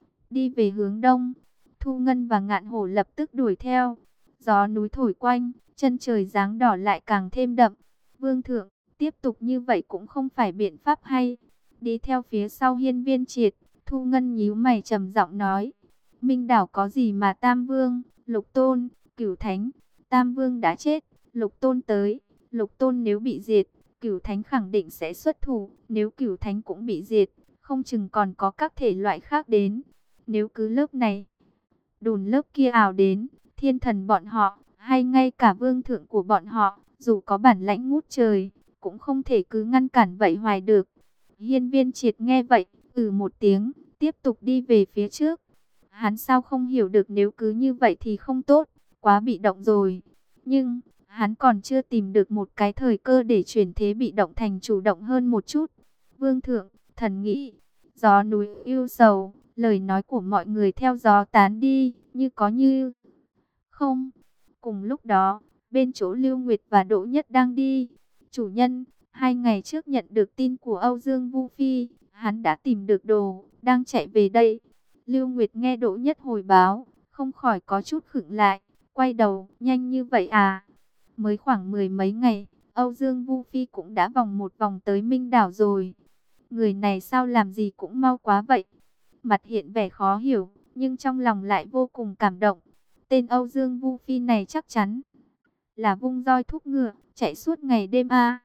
đi về hướng đông. Thu Ngân và Ngạn Hổ lập tức đuổi theo. Gió núi thổi quanh, chân trời giáng đỏ lại càng thêm đậm. Vương thượng, tiếp tục như vậy cũng không phải biện pháp hay. Đi theo phía sau Hiên Viên Triệt, Thu Ngân nhíu mày trầm giọng nói, Minh Đảo có gì mà Tam Vương, Lục Tôn, Cửu Thánh, Tam Vương đã chết, Lục Tôn tới, Lục Tôn nếu bị diệt, Cửu Thánh khẳng định sẽ xuất thủ, nếu Cửu Thánh cũng bị diệt, không chừng còn có các thể loại khác đến. Nếu cứ lớp này đùn lớp kia ảo đến, thiên thần bọn họ, hay ngay cả vương thượng của bọn họ, dù có bản lãnh ngút trời, cũng không thể cứ ngăn cản vậy hoài được. Hiên Viên Triệt nghe vậy, một tiếng, tiếp tục đi về phía trước. Hắn sao không hiểu được nếu cứ như vậy thì không tốt, quá bị động rồi. Nhưng, hắn còn chưa tìm được một cái thời cơ để chuyển thế bị động thành chủ động hơn một chút. Vương thượng, thần nghĩ, gió núi ưu sầu, lời nói của mọi người theo gió tán đi, như có như không. Cùng lúc đó, bên chỗ Lưu Nguyệt và Đỗ Nhất đang đi. Chủ nhân, 2 ngày trước nhận được tin của Âu Dương Vu Phi, hắn đã tìm được đồ, đang chạy về đây. Lưu Nguyệt nghe Đỗ Nhất hồi báo, không khỏi có chút khựng lại, quay đầu, nhanh như vậy à? Mới khoảng 10 mấy ngày, Âu Dương Vu Phi cũng đã vòng một vòng tới Minh Đảo rồi. Người này sao làm gì cũng mau quá vậy. Mặt hiện vẻ khó hiểu, nhưng trong lòng lại vô cùng cảm động. Tên Âu Dương Vu Phi này chắc chắn là vung roi thúc ngựa, chạy suốt ngày đêm a.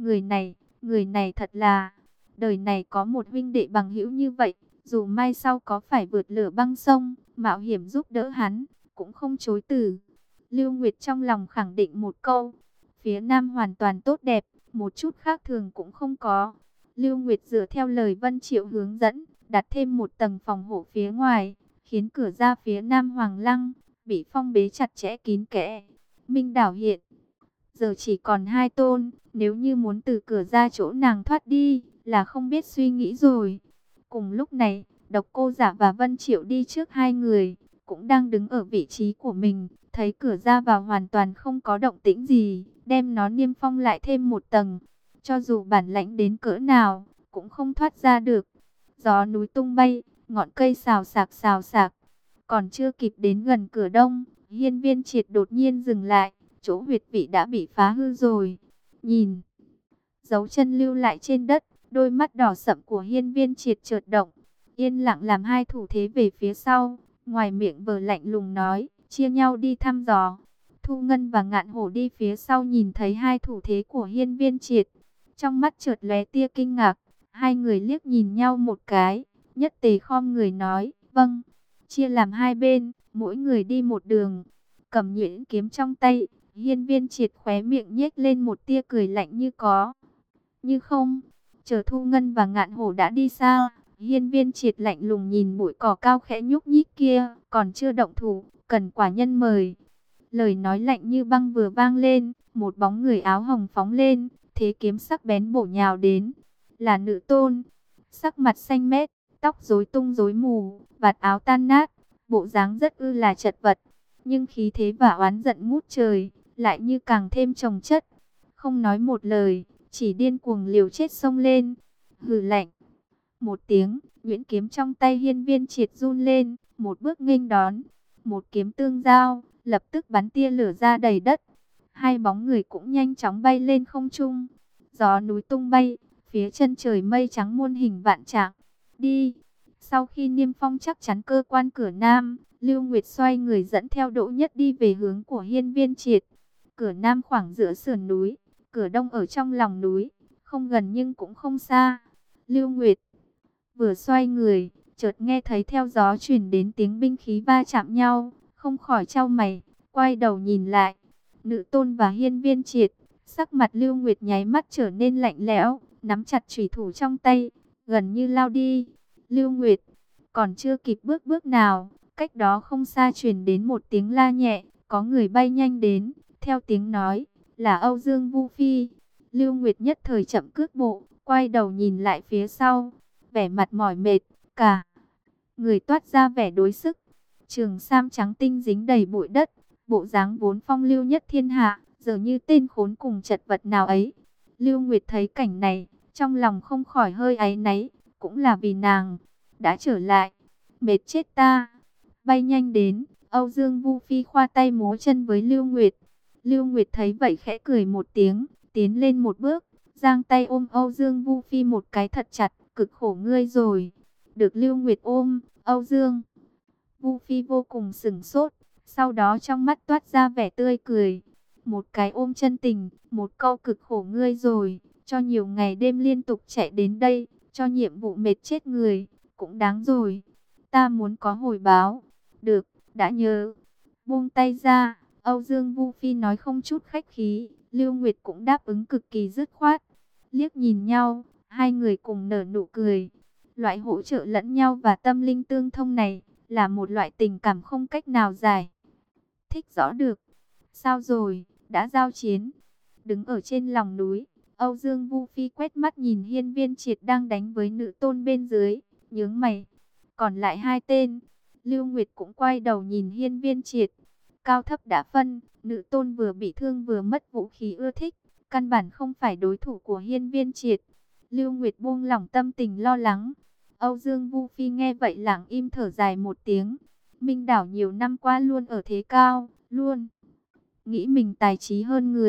Người này thật là, đời này có một huynh đệ bằng hữu như vậy, dù mai sau có phải vượt lửa băng sông, mạo hiểm giúp đỡ hắn, cũng không chối từ. Lưu Nguyệt trong lòng khẳng định một câu, phía Nam hoàn toàn tốt đẹp, một chút khác thường cũng không có. Lưu Nguyệt dựa theo lời Vân Triệu hướng dẫn, đặt thêm một tầng phòng hộ phía ngoài, khiến cửa ra phía Nam Hoàng Lăng bị phong bế chặt chẽ kín kẽ. Minh Đảo hiện giờ chỉ còn 2 tôn, nếu như muốn từ cửa ra chỗ nàng thoát đi, là không biết suy nghĩ rồi. Cùng lúc này, Độc Cô Giả và Vân Triệu đi trước hai người, cũng đang đứng ở vị trí của mình, thấy cửa ra vào hoàn toàn không có động tĩnh gì, đem nó niêm phong lại thêm một tầng. Cho dù bản lãnh đến cỡ nào, cũng không thoát ra được. Gió núi tung bay, ngọn cây xào xạc, còn chưa kịp đến gần cửa đông, Hiên Viên Triệt đột nhiên dừng lại, chỗ huyệt vị đã bị phá hư rồi. Nhìn dấu chân lưu lại trên đất, đôi mắt đỏ sậm của Hiên Viên Triệt chợt động, yên lặng làm hai thủ thế về phía sau, ngoài miệng vờ lạnh lùng nói, chia nhau đi thăm dò. Thu Ngân và Ngạn Hổ đi phía sau nhìn thấy hai thủ thế của Hiên Viên Triệt, trong mắt chợt lóe tia kinh ngạc, hai người liếc nhìn nhau một cái, nhất tề khom người nói, vâng, chia làm hai bên, mỗi người đi một đường. Cầm nhuyễn kiếm trong tay, Hiên Viên Triệt khóe miệng nhếch lên một tia cười lạnh như có như không. Chờ Thu Ngân và Ngạn Hổ đã đi xa, Hiên Viên Triệt lạnh lùng nhìn bụi cỏ cao khẽ nhúc nhích kia, còn chưa động thủ, cần quả nhân mời. Lời nói lạnh như băng vừa vang lên, một bóng người áo hồng phóng lên, thế kiếm sắc bén bổ nhào đến, là Nữ Tôn. Sắc mặt xanh mét, tóc rối tung rối mù, vạt áo tan nát, bộ dáng rất ư là chật vật, nhưng khí thế và oán giận ngút trời, lại như càng thêm chồng chất. Không nói một lời, chỉ điên cuồng liều chết xông lên. Hừ lạnh một tiếng, nhuyễn kiếm trong tay Hiên Viên Triệt run lên, một bước nghênh đón, một kiếm tương giao, lập tức bắn tia lửa ra đầy đất. Hai bóng người cũng nhanh chóng bay lên không trung. Gió núi tung bay, phía chân trời mây trắng muôn hình vạn trạng. Đi. Sau khi niêm phong chắc chắn cơ quan cửa Nam, Lưu Nguyệt xoay người dẫn theo Đỗ Nhất đi về hướng của Hiên Viên Triệt. Cửa Nam khoảng giữa sườn núi, cửa Đông ở trong lòng núi, không gần nhưng cũng không xa. Lưu Nguyệt vừa xoay người, chợt nghe thấy theo gió truyền đến tiếng binh khí va chạm nhau, không khỏi chau mày, quay đầu nhìn lại. Nữ Tôn và Hiên Viên Triệt, sắc mặt Lưu Nguyệt nháy mắt trở nên lạnh lẽo, nắm chặt chủy thủ trong tay, gần như lao đi. Lưu Nguyệt còn chưa kịp bước nào, cách đó không xa truyền đến một tiếng la nhẹ, có người bay nhanh đến, theo tiếng nói là Âu Dương Vu Phi. Lưu Nguyệt nhất thời chậm cước bộ, quay đầu nhìn lại phía sau, vẻ mặt mỏi mệt, cả người toát ra vẻ đối sức. Trường sam trắng tinh dính đầy bụi đất, bộ dáng vốn phong lưu nhất thiên hạ, giờ như tên khốn cùng chật vật nào ấy. Lưu Nguyệt thấy cảnh này, trong lòng không khỏi hơi áy náy, cũng là vì nàng đã trở lại. Mệt chết ta. Bay nhanh đến, Âu Dương Vu Phi khoa tay múa chân với Lưu Nguyệt. Lưu Nguyệt thấy vậy khẽ cười một tiếng, tiến lên một bước, giang tay ôm Âu Dương Vu Phi một cái thật chặt, cực khổ ngươi rồi. Được Lưu Nguyệt ôm, Âu Dương Vu Phi vô cùng sửng sốt, sau đó trong mắt toát ra vẻ tươi cười. Một cái ôm chân tình, một câu cực khổ ngươi rồi, cho nhiều ngày đêm liên tục chạy đến đây, cho nhiệm vụ mệt chết người, cũng đáng rồi. Ta muốn có hồi báo. Được, đã nhớ. Buông tay ra, Âu Dương Vu Phi nói không chút khách khí, Lưu Nguyệt cũng đáp ứng cực kỳ dứt khoát. Liếc nhìn nhau, hai người cùng nở nụ cười. Loại hỗ trợ lẫn nhau và tâm linh tương thông này là một loại tình cảm không cách nào giải thích rõ được. Sao rồi, đã giao chiến? Đứng ở trên lòng núi, Âu Dương Vu Phi quét mắt nhìn Hiên Viên Triệt đang đánh với Nữ Tôn bên dưới, nhướng mày. Còn lại hai tên. Lưu Nguyệt cũng quay đầu nhìn Hiên Viên Triệt. Cao thấp đã phân, Nữ Tôn vừa bị thương vừa mất vũ khí ưa thích, căn bản không phải đối thủ của Hiên Viên Triệt. Lưu Nguyệt buông lỏng tâm tình lo lắng. Âu Dương Vu Phi nghe vậy lặng im thở dài một tiếng. Minh Đảo nhiều năm qua luôn ở thế cao, luôn nghĩ mình tài trí hơn người,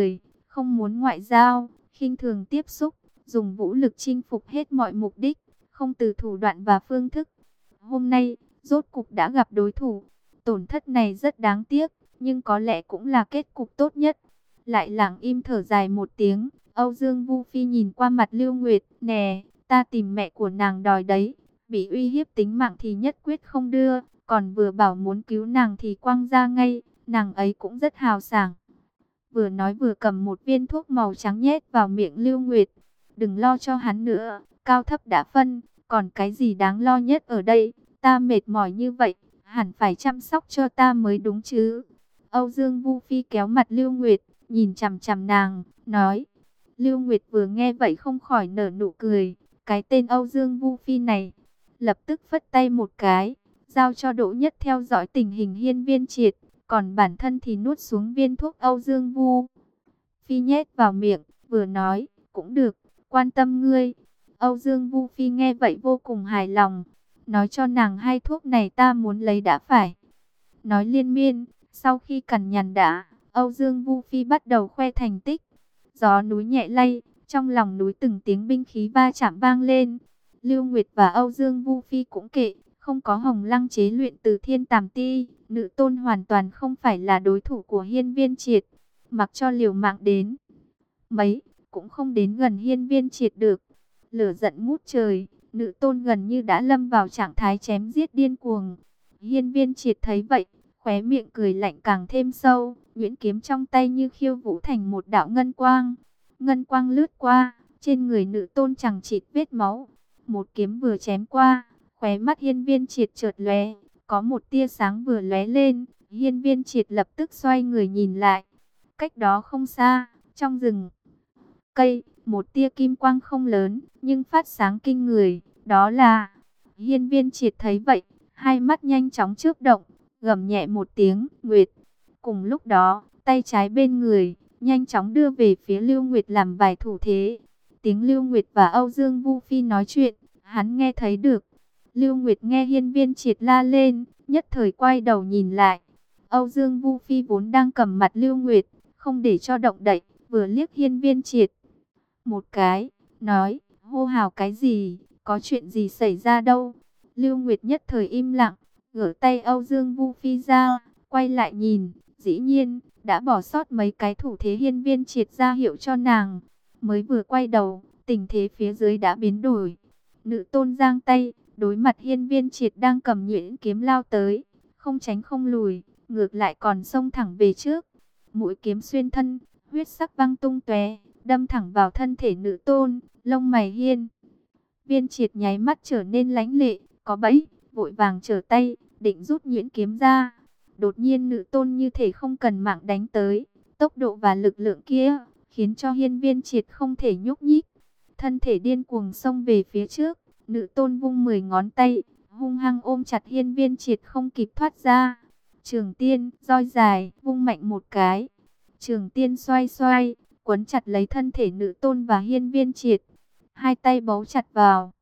không muốn ngoại giao, khinh thường tiếp xúc, dùng vũ lực chinh phục hết mọi mục đích, không từ thủ đoạn và phương thức. Hôm nay, rốt cục đã gặp đối thủ, tổn thất này rất đáng tiếc, nhưng có lẽ cũng là kết cục tốt nhất. Lại lặng im thở dài một tiếng, Âu Dương Vu Phi nhìn qua mặt Lưu Nguyệt, nè, ta tìm mẹ của nàng đòi đấy, bị uy hiếp tính mạng thì nhất quyết không đưa, còn vừa bảo muốn cứu nàng thì quăng ra ngay, nàng ấy cũng rất hào sảng. Vừa nói vừa cầm một viên thuốc màu trắng nhét vào miệng Lưu Nguyệt, đừng lo cho hắn nữa, cao thấp đã phân, còn cái gì đáng lo nhất ở đây, ta mệt mỏi như vậy, hẳn phải chăm sóc cho ta mới đúng chứ. Âu Dương Vu Phi kéo mặt Lưu Nguyệt, nhìn chằm chằm nàng, nói. Lưu Nguyệt vừa nghe vậy không khỏi nở nụ cười, cái tên Âu Dương Vu Phi này, lập tức phất tay một cái, giao cho Đỗ Nhất theo dõi tình hình Hiên Viên Triệt, còn bản thân thì nuốt xuống viên thuốc Âu Dương Vu Phi nhét vào miệng, vừa nói, cũng được, quan tâm ngươi. Âu Dương Vu Phi nghe vậy vô cùng hài lòng, nói cho nàng hay thuốc này ta muốn lấy đã phải. Nói liên miên, sau khi cằn nhằn đã, Âu Dương Vu Phi bắt đầu khoe thành tích. Gió núi nhẹ lay, trong lòng núi từng tiếng binh khí va chạm vang lên. Lưu Nguyệt và Âu Dương Vu Phi cũng kệ, không có Hồng Lăng chế luyện từ Thiên Tàm Ti, nữ tôn hoàn toàn không phải là đối thủ của Hiên Viên Triệt. Mặc cho liều mạng đến mấy, cũng không đến gần Hiên Viên Triệt được. Lửa giận ngút trời, nữ tôn gần như đã lâm vào trạng thái chém giết điên cuồng. Hiên Viên Triệt thấy vậy, khóe miệng cười lạnh càng thêm sâu, nhuyễn kiếm trong tay như khiêu vũ thành một đạo ngân quang. Ngân quang lướt qua, trên người nữ tôn chẳng chịt vết máu. Một kiếm vừa chém qua, khóe mắt Hiên Viên Triệt chợt lóe, có một tia sáng vừa lóe lên, Hiên Viên Triệt lập tức xoay người nhìn lại. Cách đó không xa, trong rừng cây, một tia kim quang không lớn, nhưng phát sáng kinh người, đó là... Hiên Viên Triệt thấy vậy, hai mắt nhanh chóng chớp động, gầm nhẹ một tiếng, Nguyệt. Cùng lúc đó, tay trái bên người, nhanh chóng đưa về phía Lưu Nguyệt làm vài thủ thế. Tiếng Lưu Nguyệt và Âu Dương Vu Phi nói chuyện, hắn nghe thấy được. Lưu Nguyệt nghe Hiên Viên Triệt la lên, nhất thời quay đầu nhìn lại. Âu Dương Vu Phi vốn đang cầm mặt Lưu Nguyệt, không để cho động đậy, vừa liếc Hiên Viên Triệt một cái, nói, hô hào cái gì, có chuyện gì xảy ra đâu. Lưu Nguyệt nhất thời im lặng, gỡ tay Âu Dương Vu Phi ra, quay lại nhìn, dĩ nhiên, đã bỏ sót mấy cái thủ thế Hiên Viên Triệt ra hiệu cho nàng. Mới vừa quay đầu, tình thế phía dưới đã biến đổi. Nữ tôn giang tay, đối mặt Hiên Viên Triệt đang cầm nhuyễn kiếm lao tới, không tránh không lùi, ngược lại còn xông thẳng về trước. Mũi kiếm xuyên thân, huyết sắc văng tung tóe, đâm thẳng vào thân thể nữ tôn, lông mày Hiên Viên Triệt nháy mắt trở nên lãnh lệ, có bẫy, vội vàng trở tay, định rút nhuyễn kiếm ra. Đột nhiên nữ tôn như thể không cần mạng đánh tới, tốc độ và lực lượng kia, khiến cho Hiên Viên Triệt không thể nhúc nhích. Thân thể điên cuồng xông về phía trước, nữ tôn vung 10 ngón tay, hung hăng ôm chặt Hiên Viên Triệt không kịp thoát ra. Trường tiên, roi dài, vung mạnh một cái. Trường tiên xoay xoay, quấn chặt lấy thân thể nữ tôn và Hiên Viên Triệt. Hai tay bấu chặt vào,